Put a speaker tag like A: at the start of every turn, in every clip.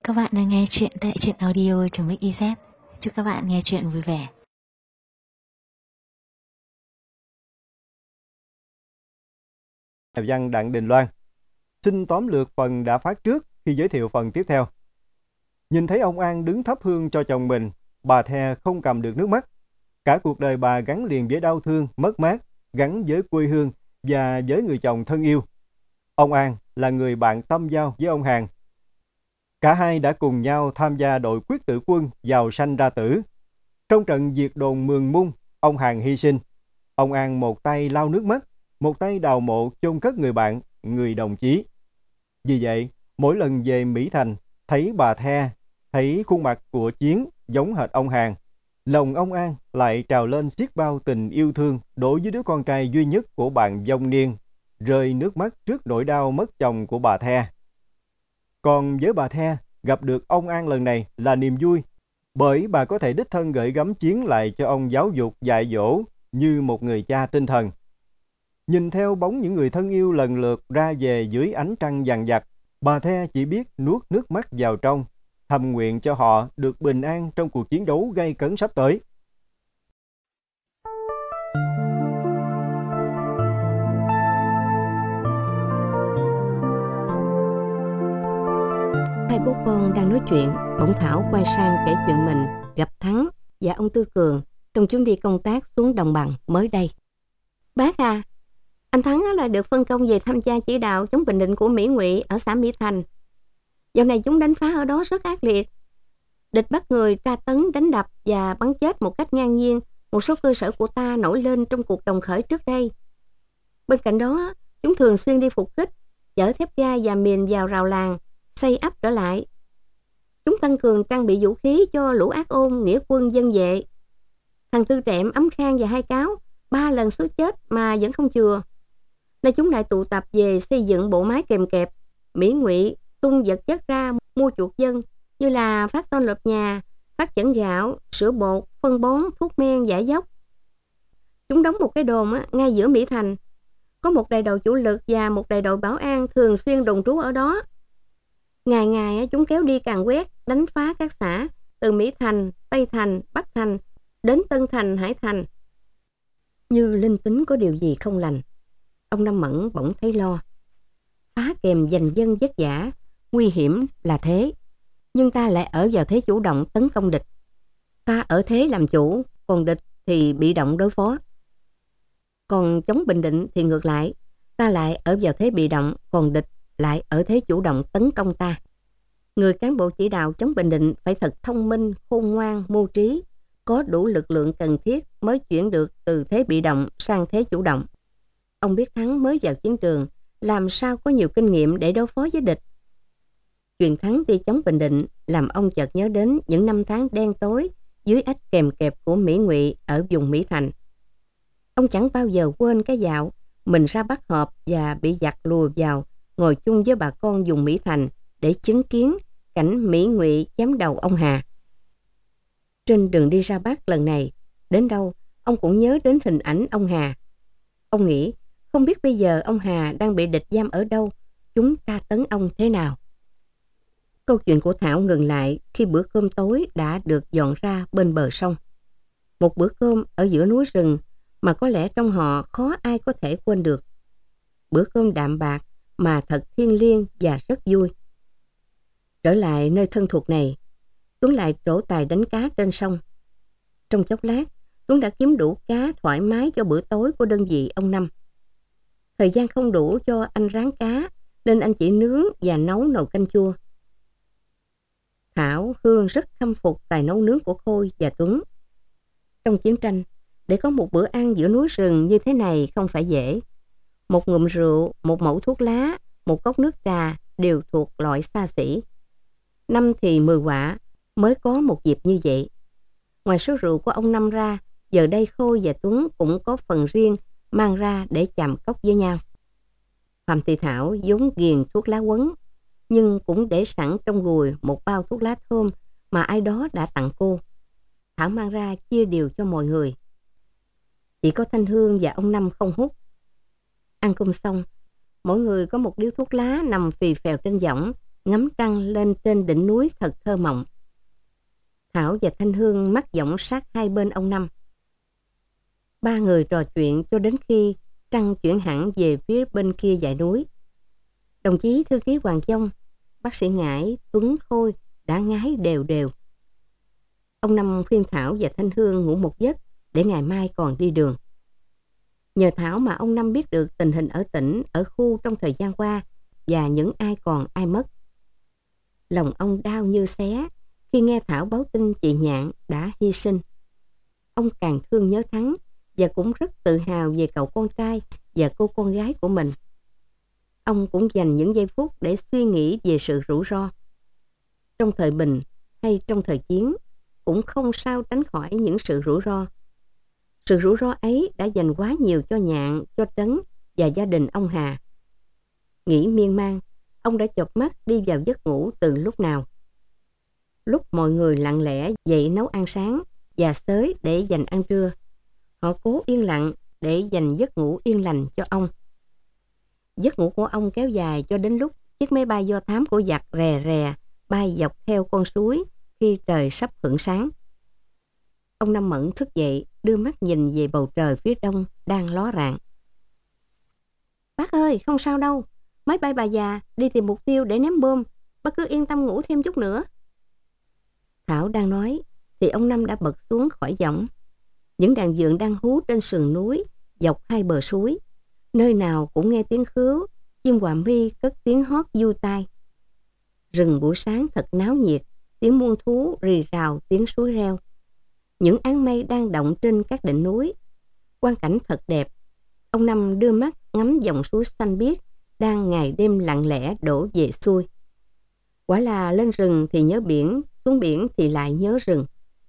A: Các bạn đang nghe chuyện tại truyện audio.mix.iz. Chúc các bạn nghe chuyện vui vẻ.
B: Nhà văn Đặng Đình Loan xin tóm lược phần đã phát trước khi giới thiệu phần tiếp theo. Nhìn thấy ông An đứng thắp hương cho chồng mình, bà The không cầm được nước mắt. Cả cuộc đời bà gắn liền với đau thương, mất mát, gắn với quê hương và với người chồng thân yêu. Ông An là người bạn tâm giao với ông Hàn. Cả hai đã cùng nhau tham gia đội quyết tử quân vào sanh ra tử. Trong trận diệt đồn Mường Mung, ông Hàn hy sinh. Ông An một tay lau nước mắt, một tay đào mộ chôn cất người bạn, người đồng chí. Vì vậy, mỗi lần về Mỹ Thành, thấy bà The, thấy khuôn mặt của Chiến giống hệt ông Hàn, lòng ông An lại trào lên xiết bao tình yêu thương đối với đứa con trai duy nhất của bạn vong niên, rơi nước mắt trước nỗi đau mất chồng của bà The. Còn với bà The, gặp được ông An lần này là niềm vui, bởi bà có thể đích thân gửi gắm Chiến lại cho ông giáo dục dạy dỗ như một người cha tinh thần. Nhìn theo bóng những người thân yêu lần lượt ra về dưới ánh trăng vàng vặc, bà The chỉ biết nuốt nước mắt vào trong, thầm nguyện cho họ được bình an trong cuộc chiến đấu gay cấn sắp tới.
C: Hai bố con đang nói chuyện, bỗng Thảo quay sang kể chuyện mình gặp Thắng và ông Tư Cường trong chuyến đi công tác xuống Đồng Bằng mới đây. Bác à, anh Thắng là được phân công về tham gia chỉ đạo chống Bình Định của Mỹ Ngụy ở xã Mỹ Thành. Dạo này chúng đánh phá ở đó rất ác liệt. Địch bắt người tra tấn, đánh đập và bắn chết một cách ngang nhiên một số cơ sở của ta nổi lên trong cuộc đồng khởi trước đây. Bên cạnh đó, chúng thường xuyên đi phục kích, chở thép gai và mìn vào rào làng, xây ấp trở lại. Chúng tăng cường trang bị vũ khí cho lũ ác ôn, nghĩa quân, dân vệ. Thằng Tư Trệm, Ấm Khang và Hai Cáo 3 lần suýt chết mà vẫn không chừa. Nay chúng lại tụ tập về xây dựng bộ máy kèm kẹp. Mỹ Ngụy tung vật chất ra mua chuộc dân như là phát tôn lợp nhà, phát chẩn gạo, sữa bột, phân bón, thuốc men, giải dốc. Chúng đóng một cái đồn ngay giữa Mỹ Thành. Có một đại đội chủ lực và một đại đội bảo an thường xuyên đồn trú ở đó. Ngày ngày chúng kéo đi càn quét, đánh phá các xã từ Mỹ Thành, Tây Thành, Bắc Thành đến Tân Thành, Hải Thành. Như linh tính có điều gì không lành, ông Năm Mẫn bỗng thấy lo. Phá kèm giành dân vất vả, nguy hiểm là thế, nhưng ta lại ở vào thế chủ động tấn công địch. Ta ở thế làm chủ, còn địch thì bị động đối phó. Còn chống Bình Định thì ngược lại, ta lại ở vào thế bị động, còn địch lại ở thế chủ động tấn công ta. Người cán bộ chỉ đạo chống Bình Định phải thật thông minh, khôn ngoan, mưu trí, có đủ lực lượng cần thiết mới chuyển được từ thế bị động sang thế chủ động. Ông biết Thắng mới vào chiến trường, làm sao có nhiều kinh nghiệm để đối phó với địch. Chuyện Thắng đi chống Bình Định làm ông chợt nhớ đến những năm tháng đen tối dưới ách kèm kẹp của Mỹ Ngụy ở vùng Mỹ Thành. Ông chẳng bao giờ quên cái dạo mình ra bắt họp và bị giặc lùa vào, ngồi chung với bà con vùng Mỹ Thành để chứng kiến cảnh Mỹ Ngụy chém đầu ông Hà. Trên đường đi ra Bắc lần này, đến đâu ông cũng nhớ đến hình ảnh ông Hà. Ông nghĩ không biết bây giờ ông Hà đang bị địch giam ở đâu, chúng tra tấn ông thế nào. Câu chuyện của Thảo ngừng lại khi bữa cơm tối đã được dọn ra bên bờ sông. Một bữa cơm ở giữa núi rừng mà có lẽ trong họ khó ai có thể quên được. Bữa cơm đạm bạc mà thật thiêng liêng và rất vui. Trở lại nơi thân thuộc này, Tuấn lại trổ tài đánh cá trên sông. Trong chốc lát, Tuấn đã kiếm đủ cá thoải mái cho bữa tối của đơn vị ông Năm. Thời gian không đủ cho anh rán cá, nên anh chỉ nướng và nấu nồi canh chua. Thảo, Hương rất khâm phục tài nấu nướng của Khôi và Tuấn. Trong chiến tranh, để có một bữa ăn giữa núi rừng như thế này không phải dễ. Một ngụm rượu, một mẩu thuốc lá, một cốc nước trà đều thuộc loại xa xỉ. 5 thì 10 quả mới có một dịp như vậy. Ngoài số rượu của ông Năm ra, giờ đây Khôi và Tuấn cũng có phần riêng mang ra để chạm cốc với nhau. Phạm Thị Thảo vốn ghiền thuốc lá quấn, nhưng cũng để sẵn trong gùi một bao thuốc lá thơm mà ai đó đã tặng cô. Thảo mang ra chia đều cho mọi người. Chỉ có Thanh Hương và ông Năm không hút. Ăn cơm xong, mỗi người có một điếu thuốc lá nằm phì phèo trên võng ngắm trăng lên trên đỉnh núi thật thơ mộng. Thảo và Thanh Hương mắt dõng sát hai bên ông Năm. Ba người trò chuyện cho đến khi trăng chuyển hẳn về phía bên kia dãy núi. Đồng chí thư ký Hoàng Dông, bác sĩ Ngải, Tuấn Khôi đã ngái đều đều. Ông Năm khuyên Thảo và Thanh Hương ngủ một giấc để ngày mai còn đi đường. Nhờ Thảo mà ông Năm biết được tình hình ở tỉnh, ở khu trong thời gian qua và những ai còn ai mất. Lòng ông đau như xé khi nghe Thảo báo tin chị Nhạn đã hy sinh. Ông càng thương nhớ Thắng và cũng rất tự hào về cậu con trai và cô con gái của mình. Ông cũng dành những giây phút để suy nghĩ về sự rủi ro. Trong thời bình hay trong thời chiến, cũng không sao tránh khỏi những sự rủi ro. Sự rủi ro ấy đã dành quá nhiều cho Nhạn, cho Trấn và gia đình ông Hà. Nghĩ miên man, ông đã chợp mắt đi vào giấc ngủ từ lúc nào. Lúc mọi người lặng lẽ dậy nấu ăn sáng và xới để dành ăn trưa, họ cố yên lặng để dành giấc ngủ yên lành cho ông. Giấc ngủ của ông kéo dài cho đến lúc chiếc máy bay do thám của giặc rè rè bay dọc theo con suối khi trời sắp hửng sáng. Ông Năm Mẫn thức dậy, đưa mắt nhìn về bầu trời phía đông đang ló rạng. Bác ơi, không sao đâu. Máy bay bà già đi tìm mục tiêu để ném bom. Bác cứ yên tâm ngủ thêm chút nữa. Thảo đang nói thì ông Năm đã bật xuống khỏi võng. Những đàn vượn đang hú trên sườn núi dọc hai bờ suối. Nơi nào cũng nghe tiếng khứu, chim hòa mi cất tiếng hót vui tai. Rừng buổi sáng thật náo nhiệt, tiếng muôn thú rì rào tiếng suối reo. Những áng mây đang động trên các đỉnh núi. Quang cảnh thật đẹp. Ông Năm đưa mắt ngắm dòng suối xanh biếc đang ngày đêm lặng lẽ đổ về xuôi. Quả là lên rừng thì nhớ biển, xuống biển thì lại nhớ rừng.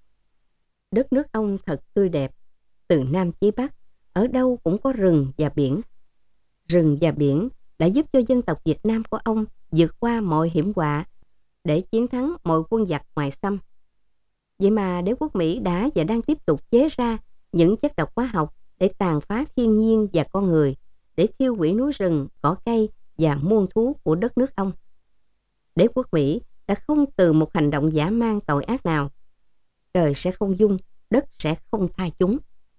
C: Đất nước ông thật tươi đẹp. Từ Nam chí Bắc, ở đâu cũng có rừng và biển. Rừng và biển đã giúp cho dân tộc Việt Nam của ông vượt qua mọi hiểm họa để chiến thắng mọi quân giặc ngoại xâm. Vậy mà đế quốc Mỹ đã và đang tiếp tục chế ra những chất độc hóa học để tàn phá thiên nhiên và con người, để thiêu hủy núi rừng, cỏ cây và muôn thú của đất nước ông. Đế quốc Mỹ đã không từ một hành động dã man tội ác nào. Trời sẽ không dung, đất sẽ không tha chúng.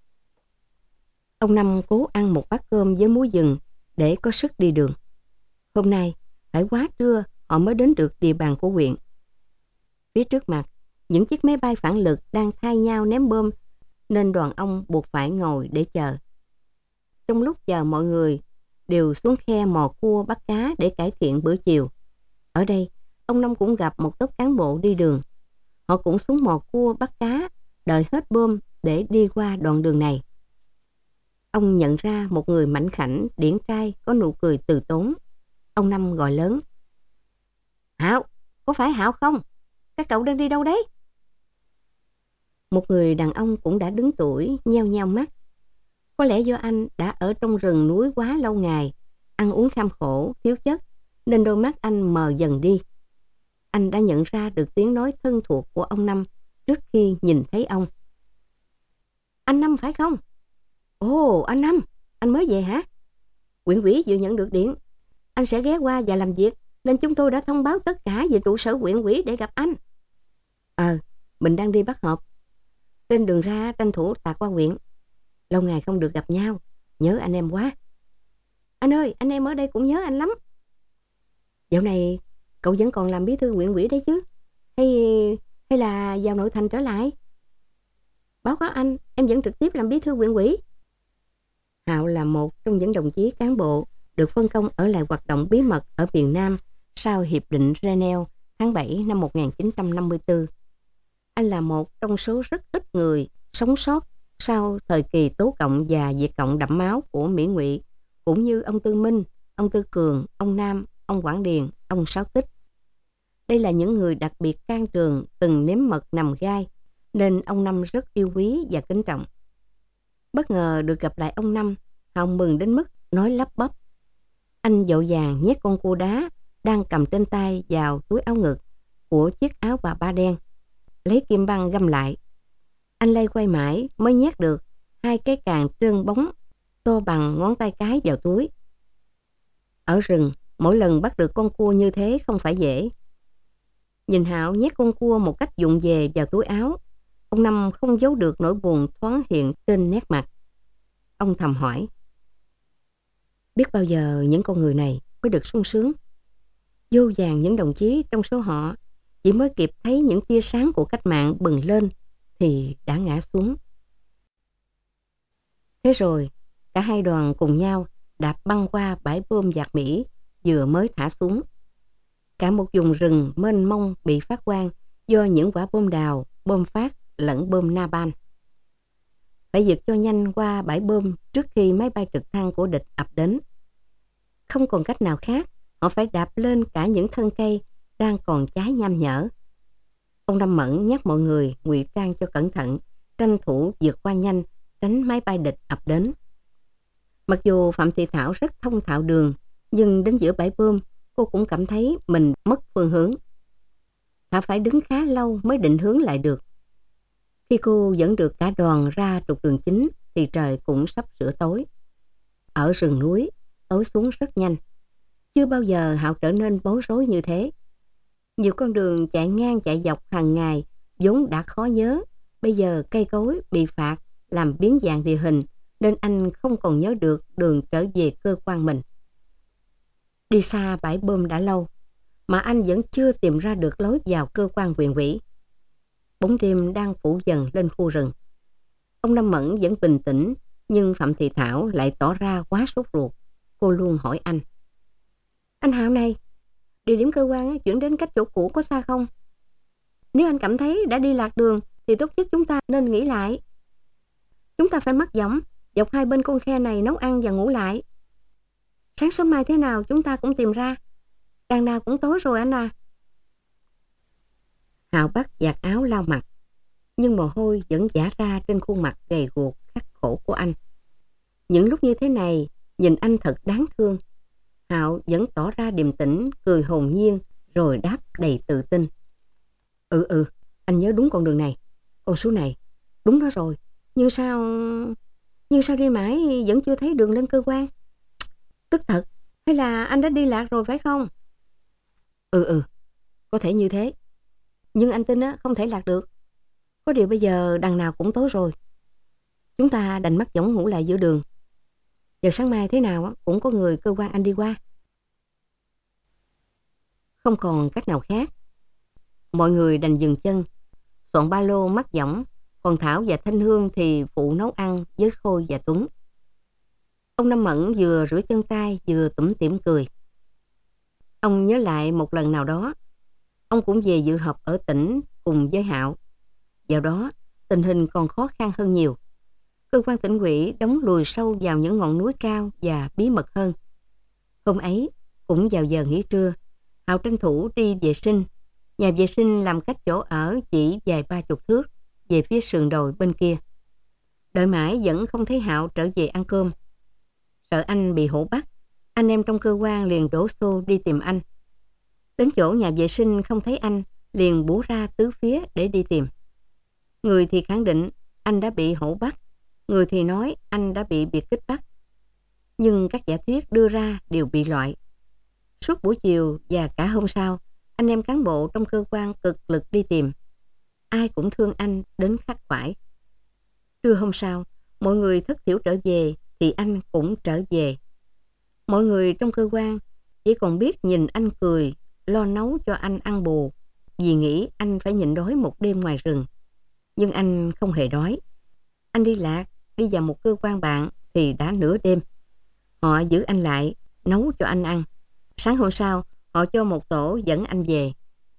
C: Ông Năm cố ăn một bát cơm với muối rừng để có sức đi đường. Hôm nay, phải quá trưa họ mới đến được địa bàn của huyện. Phía trước mặt, những chiếc máy bay phản lực đang thay nhau ném bom, nên đoàn ông buộc phải ngồi để chờ. Trong lúc chờ, mọi người đều xuống khe mò cua bắt cá để cải thiện bữa chiều. Ở đây, ông Năm cũng gặp một tốp cán bộ đi đường. Họ cũng xuống mò cua bắt cá, đợi hết bom để đi qua đoạn đường này. Ông nhận ra một người mảnh khảnh, điển trai, có nụ cười từ tốn. Ông Năm gọi lớn. Hạo, có phải Hạo không? Các cậu đang đi đâu đấy? Một người đàn ông cũng đã đứng tuổi, nheo nheo mắt. Có lẽ do anh đã ở trong rừng núi quá lâu ngày, ăn uống kham khổ, thiếu chất, nên đôi mắt anh mờ dần đi. Anh đã nhận ra được tiếng nói thân thuộc của ông Năm trước khi nhìn thấy ông. Anh Năm phải không? Ồ, anh Năm, anh mới về hả? Huyện ủy vừa nhận được điện. Anh sẽ ghé qua và làm việc, nên chúng tôi đã thông báo tất cả về trụ sở huyện ủy để gặp anh. Mình đang đi bắt họp. Trên đường ra tranh thủ tạt qua huyện. Lâu ngày không được gặp nhau, nhớ anh em quá. Anh ơi, anh em ở đây cũng nhớ anh lắm. Dạo này cậu vẫn còn làm bí thư huyện ủy đấy chứ? Hay là vào nội thành trở lại? Báo cáo anh, em vẫn trực tiếp làm bí thư huyện ủy. Hạo là một trong những đồng chí cán bộ được phân công ở lại hoạt động bí mật ở miền Nam sau Hiệp định Geneva tháng 7 năm 1954. Anh là một trong số rất ít người sống sót sau thời kỳ Tố Cộng và Việt Cộng đẫm máu của Mỹ Ngụy, cũng như ông Tư Minh, ông Tư Cường, ông Nam, ông Quảng Điền, ông Sáu Tích. Đây là những người đặc biệt can trường, từng nếm mật nằm gai, nên ông Năm rất yêu quý và kính trọng. Bất ngờ được gặp lại ông Năm, Hạo mừng đến mức nói lắp bắp. Anh vội vàng nhét con cua đá đang cầm trên tay vào túi áo ngực của chiếc áo bà ba đen, lấy kim băng găm lại. Anh lay quay mãi mới nhét được 2 cái càng trơn bóng to bằng ngón tay cái vào túi. Ở rừng, Mỗi lần bắt được con cua như thế không phải dễ. Nhìn Hạo nhét con cua một cách vụng về vào túi áo, ông Năm không giấu được nỗi buồn thoáng hiện trên nét mặt. Ông thầm hỏi, biết bao giờ những con người này mới được sung sướng. Vô vàn những đồng chí trong số họ chỉ mới kịp thấy những tia sáng của cách mạng bừng lên thì đã ngã xuống. Thế rồi, cả hai đoàn cùng nhau đạp băng qua bãi bom Giặc Mỹ vừa mới thả xuống. Cả một vùng rừng mênh mông bị phát quang do những quả bom đào, bom phát lẫn bom napalm. Phải vượt cho nhanh qua bãi bom trước khi máy bay trực thăng của địch ập đến. Không còn cách nào khác, họ phải đạp lên cả những thân cây đang còn cháy nham nhở. Ông Năm Mẫn nhắc mọi người ngụy trang cho cẩn thận, tranh thủ vượt qua nhanh, tránh máy bay địch ập đến. Mặc dù Phạm Thị Thảo rất thông thạo đường, nhưng đến giữa bãi bom, cô cũng cảm thấy mình mất phương hướng. Thảo phải đứng khá lâu mới định hướng lại được. Khi cô dẫn được cả đoàn ra trục đường chính thì trời cũng sắp sửa tối. Ở rừng núi, tối xuống rất nhanh. Chưa bao giờ Hạo trở nên bối rối như thế. Nhiều con đường chạy ngang chạy dọc hàng ngày vốn đã khó nhớ. Bây giờ cây cối bị phạt làm biến dạng địa hình nên anh không còn nhớ được đường trở về cơ quan mình. Đi xa bãi bom đã lâu mà anh vẫn chưa tìm ra được lối vào cơ quan huyện ủy. Bóng đêm đang phủ dần lên khu rừng. Ông Năm Mẫn vẫn bình tĩnh, nhưng Phạm Thị Thảo lại tỏ ra quá sốt ruột. Cô luôn hỏi anh. Anh Hạo này, địa điểm cơ quan chuyển đến cách chỗ cũ có xa không? Nếu anh cảm thấy đã đi lạc đường thì tốt nhất chúng ta nên nghỉ lại. Chúng ta phải mắc võng dọc hai bên con khe này nấu ăn và ngủ lại. Sáng sớm mai thế nào chúng ta cũng tìm ra. Đằng nào cũng tối rồi anh à. Hạo bắt giặt áo lau mặt, nhưng mồ hôi vẫn vã ra trên khuôn mặt gầy guộc khắc khổ của anh. Những lúc như thế này, nhìn anh thật đáng thương. Hạo vẫn tỏ ra điềm tĩnh, cười hồn nhiên, rồi đáp đầy tự tin. Anh nhớ đúng con đường này. Con số này, đúng đó rồi. Nhưng sao đi mãi vẫn chưa thấy đường lên cơ quan? Tức thật, hay là anh đã đi lạc rồi phải không? Có thể như thế. Nhưng anh tin không thể lạc được. Có điều bây giờ đằng nào cũng tối rồi. Chúng ta đành mắc võng ngủ lại giữa đường. Giờ sáng mai thế nào cũng có người cơ quan anh đi qua. Không còn cách nào khác. Mọi người đành dừng chân, soạn ba lô mắc võng, còn Thảo và Thanh Hương thì phụ nấu ăn với Khôi và Tuấn. Ông Năm Mẫn vừa rửa chân tay vừa tủm tỉm cười. Ông nhớ lại một lần nào đó, ông cũng về dự họp ở tỉnh cùng với Hạo. Vào đó, tình hình còn khó khăn hơn nhiều. Cơ quan tỉnh ủy đóng lùi sâu vào những ngọn núi cao và bí mật hơn. Hôm ấy, cũng vào giờ nghỉ trưa, Hạo tranh thủ đi vệ sinh. Nhà vệ sinh làm cách chỗ ở chỉ vài 30 thước về phía sườn đồi bên kia. Đợi mãi vẫn không thấy Hạo trở về ăn cơm. Sợ anh bị hổ bắt, anh em trong cơ quan liền đổ xô đi tìm anh. Đến chỗ nhà vệ sinh không thấy anh, liền bủa ra tứ phía để đi tìm. Người thì khẳng định anh đã bị hổ bắt, người thì nói anh đã bị biệt kích bắt. Nhưng các giả thuyết đưa ra đều bị loại. Suốt buổi chiều và cả hôm sau, anh em cán bộ trong cơ quan cực lực đi tìm. Ai cũng thương anh đến khắc khoải. Trưa hôm sau, mọi người thất thiểu trở về thì anh cũng trở về. Mọi người trong cơ quan chỉ còn biết nhìn anh cười, lo nấu cho anh ăn bù, vì nghĩ anh phải nhịn đói một đêm ngoài rừng. Nhưng anh không hề đói. Anh đi lạc, đi vào một cơ quan bạn thì đã nửa đêm. Họ giữ anh lại, nấu cho anh ăn. Sáng hôm sau, họ cho một tổ dẫn anh về.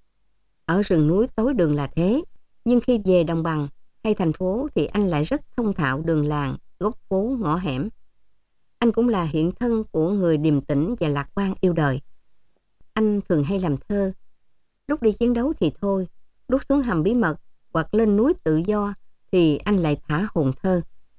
C: Ở rừng núi tối đường là thế, nhưng khi về đồng bằng hay thành phố thì anh lại rất thông thạo đường làng, góc phố, ngõ hẻm. Anh cũng là hiện thân của người điềm tĩnh và lạc quan yêu đời. Anh thường hay làm thơ. Lúc đi chiến đấu thì thôi, lúc xuống hầm bí mật hoặc lên núi tự do thì anh lại thả hồn thơ.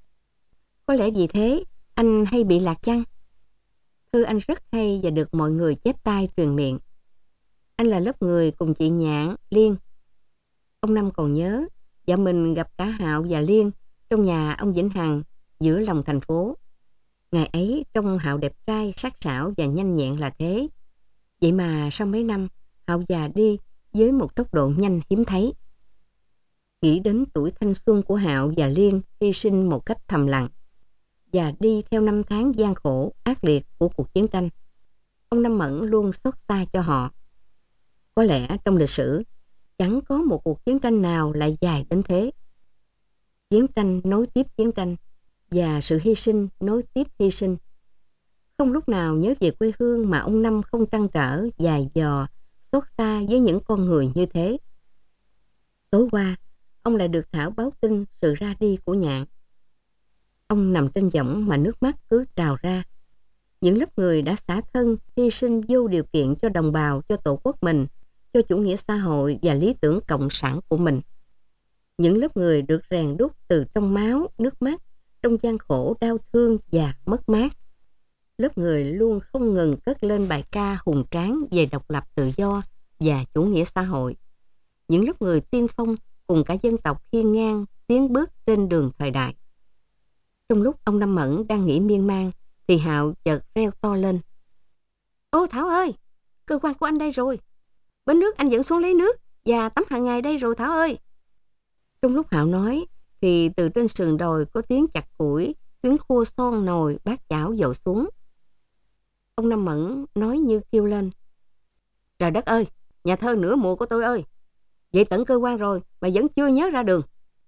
C: Có lẽ vì thế anh hay bị lạc chăng? Thơ anh rất hay và được mọi người chép tai truyền miệng. Anh là lớp người cùng chị Nhạn, Liên. Ông Năm còn nhớ, vợ mình gặp cả Hạo và Liên trong nhà ông Vĩnh Hằng giữa lòng thành phố. Ngày ấy trông Hạo đẹp trai, sắc sảo và nhanh nhẹn là thế. Vậy mà sau mấy năm, Hạo già đi với một tốc độ nhanh hiếm thấy. Nghĩ đến tuổi thanh xuân của Hạo và Liên hy sinh một cách thầm lặng, và đi theo năm tháng gian khổ, ác liệt của cuộc chiến tranh, ông Năm Mẫn luôn xót xa cho họ. Có lẽ trong lịch sử, chẳng có một cuộc chiến tranh nào lại dài đến thế. Chiến tranh nối tiếp chiến tranh, và sự hy sinh nối tiếp hy sinh. Không lúc nào nhớ về quê hương mà ông Năm không trăn trở, dài dò, xót xa với những con người như thế. Tối qua, ông lại được Thảo báo tin sự ra đi của Nhạn. Ông nằm trên võng mà nước mắt cứ trào ra. Những lớp người đã xả thân, hy sinh vô điều kiện cho đồng bào, cho tổ quốc mình, cho chủ nghĩa xã hội và lý tưởng cộng sản của mình. Những lớp người được rèn đúc từ trong máu, nước mắt, trong gian khổ, đau thương và mất mát. Lớp người luôn không ngừng cất lên bài ca hùng tráng về độc lập tự do và chủ nghĩa xã hội. Những lớp người tiên phong cùng cả dân tộc hiên ngang tiến bước trên đường thời đại. Trong lúc ông Năm Mẫn đang nghĩ miên man, thì Hạo chợt reo to lên. Ô Thảo ơi, cơ quan của anh đây rồi. Bến nước anh dẫn xuống lấy nước và tắm hàng ngày đây rồi Thảo ơi. Trong lúc Hạo nói, thì từ trên sườn đồi có tiếng chặt củi, tiếng khua son nồi, bát chảo dội xuống. Ông Năm Mẫn nói như kêu lên. Trời đất ơi, nhà thơ nửa mùa của tôi ơi. Vậy tận cơ quan rồi mà vẫn chưa nhớ ra đường.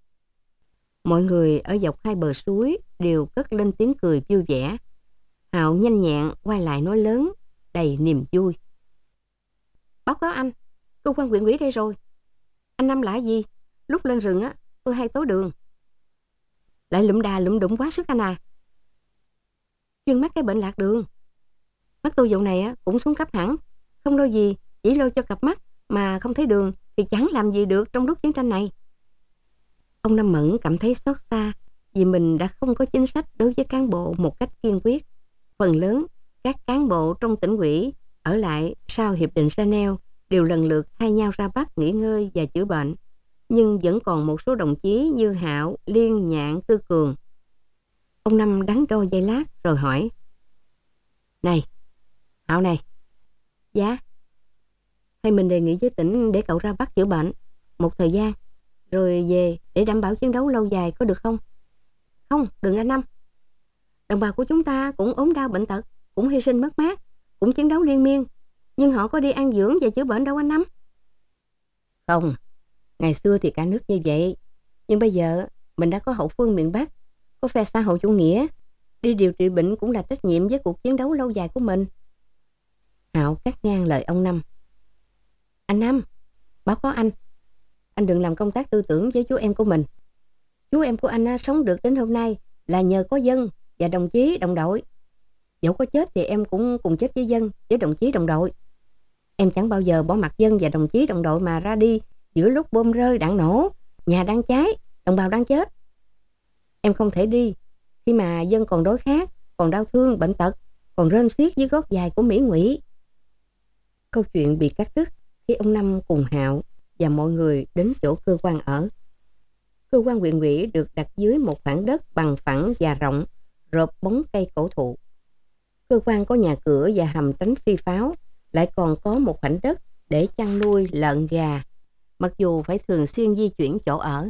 C: Mọi người ở dọc hai bờ suối đều cất lên tiếng cười vui vẻ. Hạo nhanh nhẹn quay lại nói lớn, đầy niềm vui. Báo cáo anh, cơ quan huyện ủy đây rồi. Anh Năm lạ gì? Lúc lên rừng á, tôi hay tối đường. Lại lụm đà lụm đụng quá sức anh à. Chuyên mắc cái bệnh lạc đường. Mắt tôi dạo này á cũng xuống cấp hẳn. Không lo gì, chỉ lo cho cặp mắt mà không thấy đường thì chẳng làm gì được trong lúc chiến tranh này. Ông Năm Mẫn cảm thấy xót xa vì mình đã không có chính sách đối với cán bộ một cách kiên quyết. Phần lớn các cán bộ trong tỉnh ủy ở lại sau Hiệp định Geneva đều lần lượt thay nhau ra Bắc nghỉ ngơi và chữa bệnh. Nhưng vẫn còn một số đồng chí như Hạo, Liên, Nhạn, Tư Cường. Ông Năm đắn đo giây lát rồi hỏi. Này, Hạo này. Dạ. Hay mình đề nghị với tỉnh để cậu ra Bắc chữa bệnh một thời gian, rồi về để đảm bảo chiến đấu lâu dài có được không? Không, đừng anh Năm. Đồng bào của chúng ta cũng ốm đau bệnh tật, cũng hy sinh mất mát, cũng chiến đấu liên miên, nhưng họ có đi ăn dưỡng và chữa bệnh đâu anh Năm. Không, ngày xưa thì cả nước như vậy, nhưng bây giờ mình đã có hậu phương miền Bắc, có phe xã hội chủ nghĩa, đi điều trị bệnh cũng là trách nhiệm với cuộc chiến đấu lâu dài của mình. Hạo cắt ngang lời ông Năm. Anh Năm, báo cáo anh đừng làm công tác tư tưởng với chú em của mình. Chú em của anh sống được đến hôm nay là nhờ có dân và đồng chí đồng đội. Dẫu có chết thì em cũng cùng chết với dân, với đồng chí đồng đội. Em chẳng bao giờ bỏ mặc dân và đồng chí đồng đội mà ra đi giữa lúc bom rơi đạn nổ, nhà đang cháy, đồng bào đang chết. Em không thể đi khi mà dân còn đói khát, còn đau thương, bệnh tật, còn rên xiết dưới gót dài của Mỹ ngụy. Câu chuyện bị cắt đứt khi ông Năm cùng Hạo và mọi người đến chỗ cơ quan ở. Cơ quan huyện ủy được đặt dưới một khoảng đất bằng phẳng và rộng, rợp bóng cây cổ thụ. Cơ quan có nhà cửa và hầm tránh phi pháo, lại còn có một khoảnh đất để chăn nuôi lợn gà, mặc dù phải thường xuyên di chuyển chỗ ở.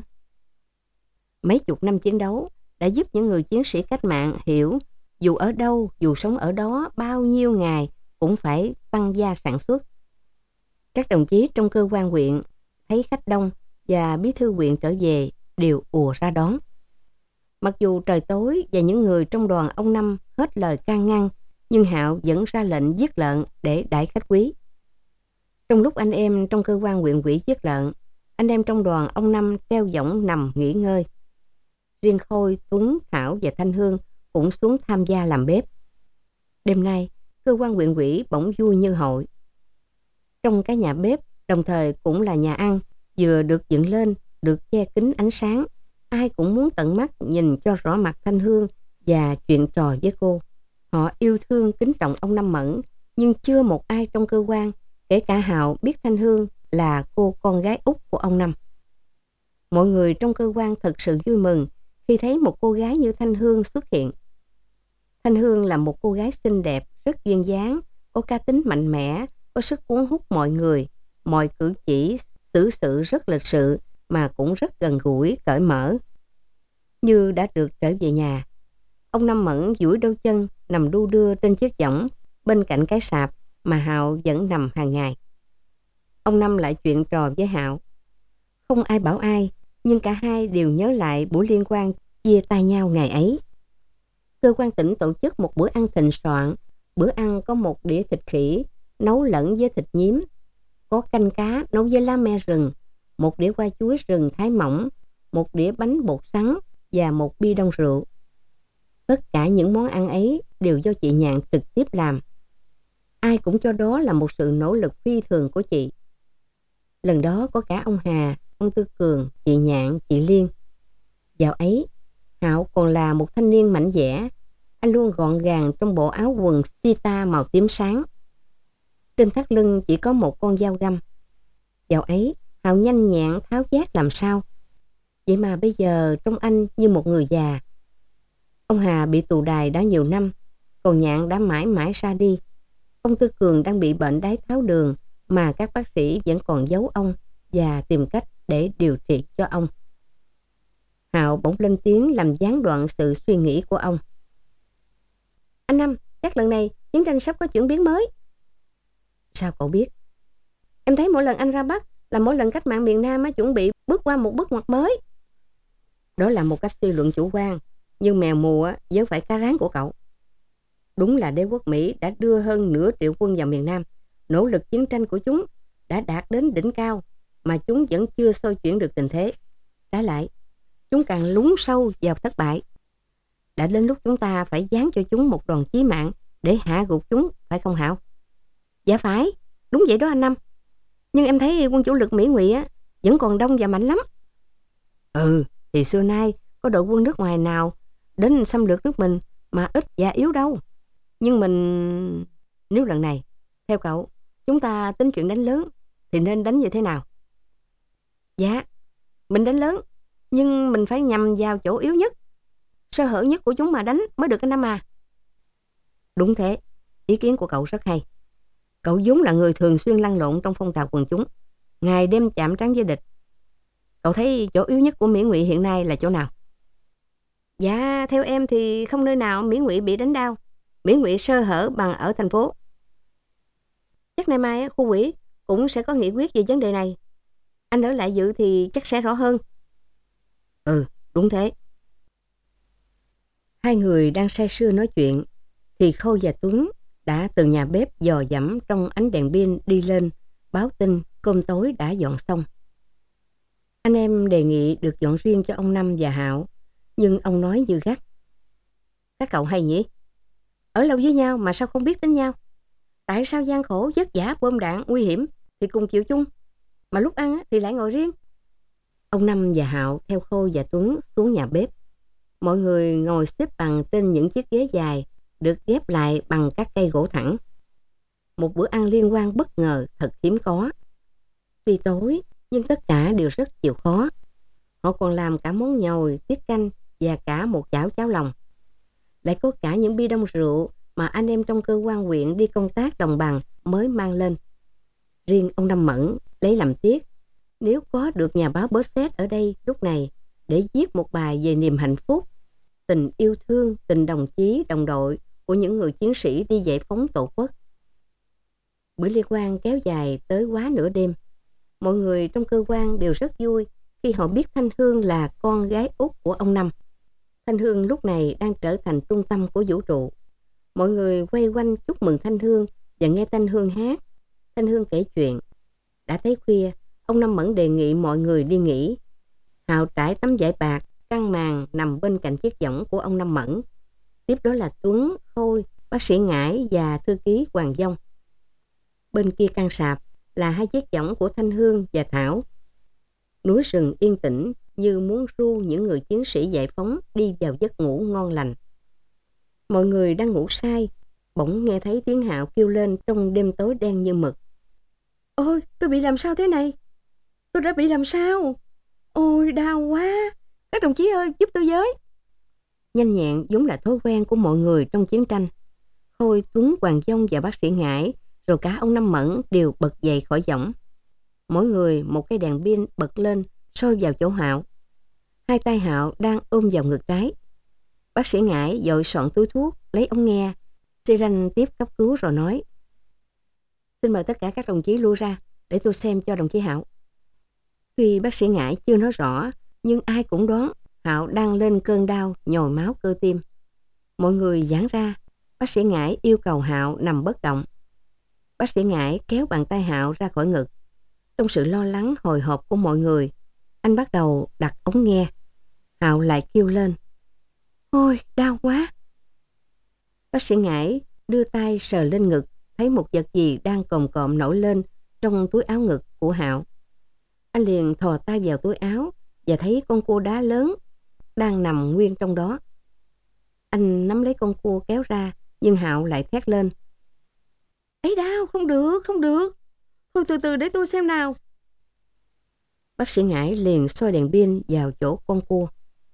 C: Mấy chục năm chiến đấu đã giúp những người chiến sĩ cách mạng hiểu dù ở đâu, dù sống ở đó bao nhiêu ngày cũng phải tăng gia sản xuất. Các đồng chí trong cơ quan huyện thấy khách đông và bí thư huyện trở về đều ùa ra đón. Mặc dù trời tối và những người trong đoàn ông Năm hết lời can ngăn, nhưng Hạo vẫn ra lệnh giết lợn để đãi khách quý. Trong lúc anh em trong cơ quan huyện ủy giết lợn, anh em trong đoàn ông Năm treo võng nằm nghỉ ngơi. Riêng Khôi, Tuấn, Thảo và Thanh Hương cũng xuống tham gia làm bếp. Đêm nay, cơ quan huyện ủy bỗng vui như hội. Trong cái nhà bếp, đồng thời cũng là nhà ăn, vừa được dựng lên, được che kín ánh sáng. Ai cũng muốn tận mắt nhìn cho rõ mặt Thanh Hương và chuyện trò với cô. Họ yêu thương kính trọng ông Năm Mẫn, nhưng chưa một ai trong cơ quan, kể cả Hạo, biết Thanh Hương là cô con gái út của ông Năm. Mọi người trong cơ quan thật sự vui mừng khi thấy một cô gái như Thanh Hương xuất hiện. Thanh Hương là một cô gái xinh đẹp, rất duyên dáng, có cá tính mạnh mẽ, có sức cuốn hút mọi người, mọi cử chỉ, xử sự rất lịch sự mà cũng rất gần gũi, cởi mở. Như đã được trở về nhà, ông Năm Mẫn duỗi đôi chân nằm đu đưa trên chiếc võng bên cạnh cái sạp mà Hạo vẫn nằm hàng ngày. Ông Năm lại chuyện trò với Hạo. Không ai bảo ai, nhưng cả hai đều nhớ lại buổi liên hoan chia tay nhau ngày ấy. Cơ quan tỉnh tổ chức một bữa ăn thịnh soạn. Bữa ăn có một đĩa thịt khỉ nấu lẫn với thịt nhím, có canh cá nấu với lá me rừng, một đĩa qua chuối rừng thái mỏng, một đĩa bánh bột sắn và một bi đông rượu. Tất cả những món ăn ấy đều do chị Nhạn trực tiếp làm. Ai cũng cho đó là một sự nỗ lực phi thường của chị. Lần đó có cả ông Hà, ông Tư Cường, chị Nhạn, chị Liên. Dạo ấy, Hạo còn là một thanh niên mảnh dẻ. Anh luôn gọn gàng trong bộ áo quần sita màu tím sáng. Trên thắt lưng chỉ có một con dao găm. Dạo ấy, Hạo nhanh nhẹn tháo vát làm sao. Vậy mà bây giờ trông anh như một người già. Ông Hà bị tù đày đã nhiều năm, còn Nhạn đã mãi mãi ra đi. Ông Tư Cường đang bị bệnh đái tháo đường mà các bác sĩ vẫn còn giấu ông và tìm cách để điều trị cho ông. Hạo bỗng lên tiếng làm gián đoạn sự suy nghĩ của ông. Anh Năm, chắc lần này chiến tranh sắp có chuyển biến mới. Sao cậu biết? Em thấy mỗi lần anh ra Bắc là mỗi lần cách mạng miền Nam chuẩn bị bước qua một bước ngoặt mới. Đó là một cách suy luận chủ quan, nhưng mèo mù vớ phải cá rán của cậu. Đúng là đế quốc Mỹ đã đưa hơn nửa triệu quân vào miền Nam. Nỗ lực chiến tranh của chúng đã đạt đến đỉnh cao mà chúng vẫn chưa xoay chuyển được tình thế. Trái lại, chúng càng lún sâu vào thất bại. Đã đến lúc chúng ta phải giáng cho chúng một đòn chí mạng để hạ gục chúng, phải không Hạo? Dạ phải, đúng vậy đó anh Năm. Nhưng em thấy quân chủ lực Mỹ Ngụy vẫn còn đông và mạnh lắm. Thì xưa nay có đội quân nước ngoài nào đến xâm lược nước mình mà ít và yếu đâu. Nhưng nếu lần này, theo cậu, chúng ta tính chuyện đánh lớn thì nên đánh như thế nào? Dạ, mình đánh lớn, nhưng mình phải nhằm vào chỗ yếu nhất, sơ hở nhất của chúng mà đánh mới được anh Năm à. Đúng thế, ý kiến của cậu rất hay. Cậu vốn là người thường xuyên lăn lộn trong phong trào quần chúng, ngày đêm chạm trán với địch. Cậu thấy chỗ yếu nhất của Mỹ Ngụy hiện nay là chỗ nào? Dạ, theo em thì không nơi nào Mỹ Ngụy bị đánh đau. Mỹ Ngụy sơ hở bằng ở thành phố. Chắc nay mai khu ủy cũng sẽ có nghị quyết về vấn đề này. Anh ở lại dự thì chắc sẽ rõ hơn. Đúng thế. Hai người đang say sưa nói chuyện thì Khôi và Tuấn đã từ nhà bếp dò dẫm trong ánh đèn pin đi lên báo tin cơm tối đã dọn xong. Anh em đề nghị được dọn riêng cho ông Năm và Hạo, nhưng ông nói như gắt. Các cậu hay nhỉ? Ở lâu với nhau mà sao không biết tính nhau? Tại sao gian khổ vất vả bom đạn nguy hiểm thì cùng chịu chung, mà lúc ăn thì lại ngồi riêng? Ông Năm và Hạo theo Khôi và Tuấn xuống nhà bếp. Mọi người ngồi xếp bằng trên những chiếc ghế dài được ghép lại bằng các cây gỗ thẳng. Một bữa ăn liên hoan bất ngờ thật hiếm có. Tuy tối nhưng tất cả đều rất chịu khó. Họ còn làm cả món nhồi, tiết canh và cả một chảo cháo lòng. Lại có cả những bi đông rượu mà anh em trong cơ quan huyện đi công tác đồng bằng mới mang lên. Riêng ông Năm Mẫn lấy làm tiếc nếu có được nhà báo Bớt ở đây lúc này để viết một bài về niềm hạnh phúc, tình yêu thương, tình đồng chí, đồng đội của những người chiến sĩ đi giải phóng tổ quốc. Bữa liên hoan kéo dài tới quá nửa đêm. Mọi người trong cơ quan đều rất vui khi họ biết Thanh Hương là con gái út của ông Năm. Thanh Hương lúc này đang trở thành trung tâm của vũ trụ. Mọi người quay quanh chúc mừng Thanh Hương và nghe Thanh Hương hát. Thanh Hương kể chuyện. Đã thấy khuya, ông Năm Mẫn đề nghị mọi người đi nghỉ. Hạo trải tấm vải bạc, căng màn nằm bên cạnh chiếc võng của ông Năm Mẫn. Tiếp đó là Tuấn, Khôi, bác sĩ Ngải và thư ký Hoàng Dông. Bên kia căn sạp là hai chiếc võng của Thanh Hương và Thảo. Núi rừng yên tĩnh như muốn ru những người chiến sĩ giải phóng đi vào giấc ngủ ngon lành. Mọi người đang ngủ say, bỗng nghe thấy tiếng Hạo kêu lên trong đêm tối đen như mực. Ôi, tôi bị làm sao thế này? Tôi đã bị làm sao? Ôi, đau quá! Các đồng chí ơi, giúp tôi với! Nhanh nhẹn vốn là thói quen của mọi người trong chiến tranh. Khôi, Tuấn, Hoàng Dông và bác sĩ Ngải rồi cả ông Năm Mẫn đều bật dậy khỏi võng. Mỗi người một cái đèn pin bật lên soi vào chỗ Hạo. Hai tay Hạo đang ôm vào ngực trái. Bác sĩ Ngải vội soạn túi thuốc, lấy ống nghe. Xi Ranh tiếp cấp cứu rồi nói: "Xin mời tất cả các đồng chí lui ra để tôi xem cho đồng chí Hạo." Tuy bác sĩ Ngải chưa nói rõ, nhưng ai cũng đoán Hạo đang lên cơn đau nhồi máu cơ tim. Mọi người giãn ra. Bác sĩ Ngải yêu cầu Hạo nằm bất động. Bác sĩ Ngải kéo bàn tay Hạo ra khỏi ngực. Trong sự lo lắng hồi hộp của mọi người, anh bắt đầu đặt ống nghe. Hạo lại kêu lên: "Ôi, đau quá!" Bác sĩ Ngải đưa tay sờ lên ngực, thấy một vật gì đang cồm cộm nổi lên trong túi áo ngực của Hạo. Anh liền thò tay vào túi áo và thấy con cua đá lớn đang nằm nguyên trong đó. Anh nắm lấy con cua kéo ra, nhưng Hạo lại thét lên: "Ấy đau, không được, không được. Thôi từ từ để tôi xem nào." Bác sĩ Ngải liền soi đèn pin vào chỗ con cua.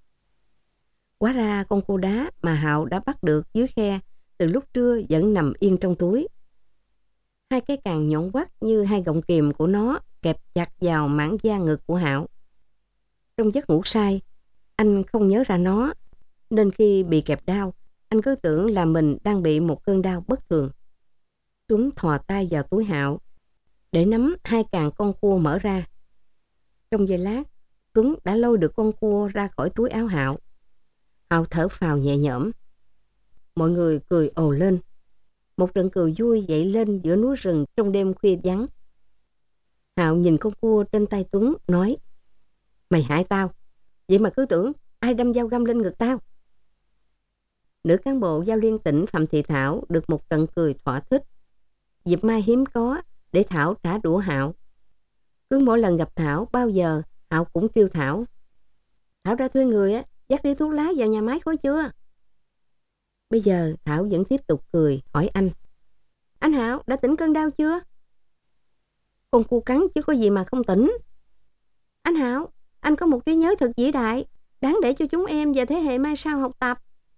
C: Hóa ra con cua đá mà Hạo đã bắt được dưới khe từ lúc trưa vẫn nằm yên trong túi. Hai cái càng nhọn quắt như hai gọng kìm của nó kẹp chặt vào mảng da ngực của Hạo. Trong giấc ngủ say, anh không nhớ ra nó, nên khi bị kẹp đau, anh cứ tưởng là mình đang bị một cơn đau bất thường. Tuấn thò tay vào túi Hạo để nắm hai càng con cua mở ra. Trong giây lát, Tuấn đã lôi được con cua ra khỏi túi áo Hạo. Hạo thở phào nhẹ nhõm. Mọi người cười ồ lên. Một trận cười vui dậy lên giữa núi rừng trong đêm khuya vắng. Hạo nhìn con cua trên tay Tuấn nói: "Mày hại tao, vậy mà cứ tưởng ai đâm dao găm lên ngực tao." Nữ cán bộ Giao Liên tỉnh Phạm Thị Thảo được một trận cười thỏa thích. Dịp mai hiếm có để Thảo trả đũa Hạo. Cứ mỗi lần gặp Thảo bao giờ Hạo cũng kêu Thảo: "Thảo đã thuê người dắt đi thuốc lá vào nhà máy khói chưa?" Bây giờ Thảo vẫn tiếp tục cười hỏi anh: "Anh Hạo đã tỉnh cơn đau chưa?" "Con cua cắn chứ có gì mà không tỉnh." "Anh Hạo, anh có một trí nhớ thật vĩ đại, đáng để cho chúng em và thế hệ mai sau học tập."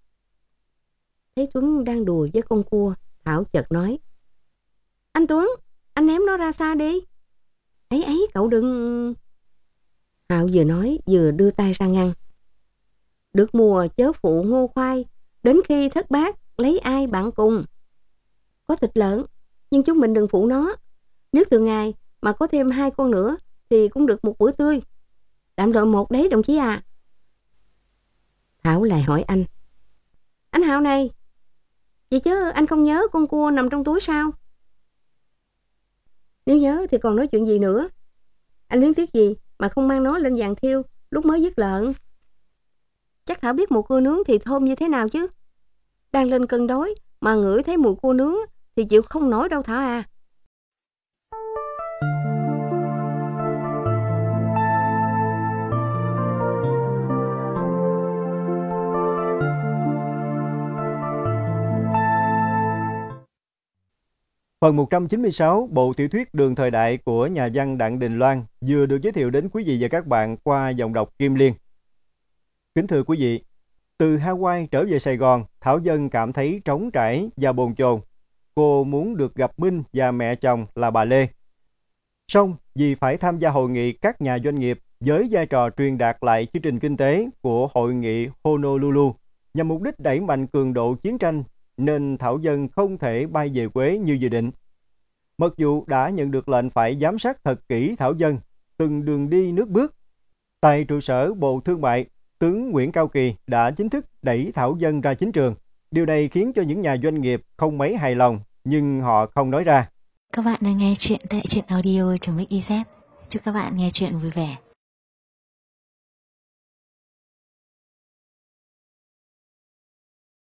C: Thấy Tuấn đang đùa với con cua, Thảo chợt nói: "Anh Tuấn, anh ném nó ra xa đi." Ấy, cậu đừng..." Hạo vừa nói vừa đưa tay ra ngăn. "Được mùa chớ phụ ngô khoai, đến khi thất bát lấy ai bạn cùng. Có thịt lợn, nhưng chúng mình đừng phụ nó. Nếu từ ngày mà có thêm 2 con nữa thì cũng được một bữa tươi. Đạm đội 1 đấy đồng chí à." Thảo lại hỏi anh: "Anh Hạo này, vậy chứ anh không nhớ con cua nằm trong túi sao?" "Nếu nhớ thì còn nói chuyện gì nữa. Anh luyến tiếc gì mà không mang nó lên giàn thiêu lúc mới giết lợn. Chắc Thảo biết mùi cua nướng thì thơm như thế nào chứ. Đang lên cơn đói mà ngửi thấy mùi cua nướng thì chịu không nổi đâu Thảo à."
B: Phần 196, bộ tiểu thuyết Đường Thời Đại của nhà văn Đặng Đình Loan vừa được giới thiệu đến quý vị và các bạn qua giọng đọc Kim Liên. Kính thưa quý vị, từ Hawaii trở về Sài Gòn, Thảo Dân cảm thấy trống trải và bồn chồn. Cô muốn được gặp Minh và mẹ chồng là bà Lê. Song vì phải tham gia hội nghị các nhà doanh nghiệp với vai trò truyền đạt lại chương trình kinh tế của hội nghị Honolulu nhằm mục đích đẩy mạnh cường độ chiến tranh, nên Thảo Dân không thể bay về quê như dự định. Mặc dù đã nhận được lệnh phải giám sát thật kỹ Thảo Dân từng đường đi nước bước, tại trụ sở Bộ Thương mại, tướng Nguyễn Cao Kỳ đã chính thức đẩy Thảo Dân ra chính trường. Điều này khiến cho những nhà doanh nghiệp không mấy hài lòng, nhưng họ không nói ra.
A: Các bạn đang nghe chuyện tại truyện audio.mix.iz. Chúc các bạn nghe chuyện vui vẻ.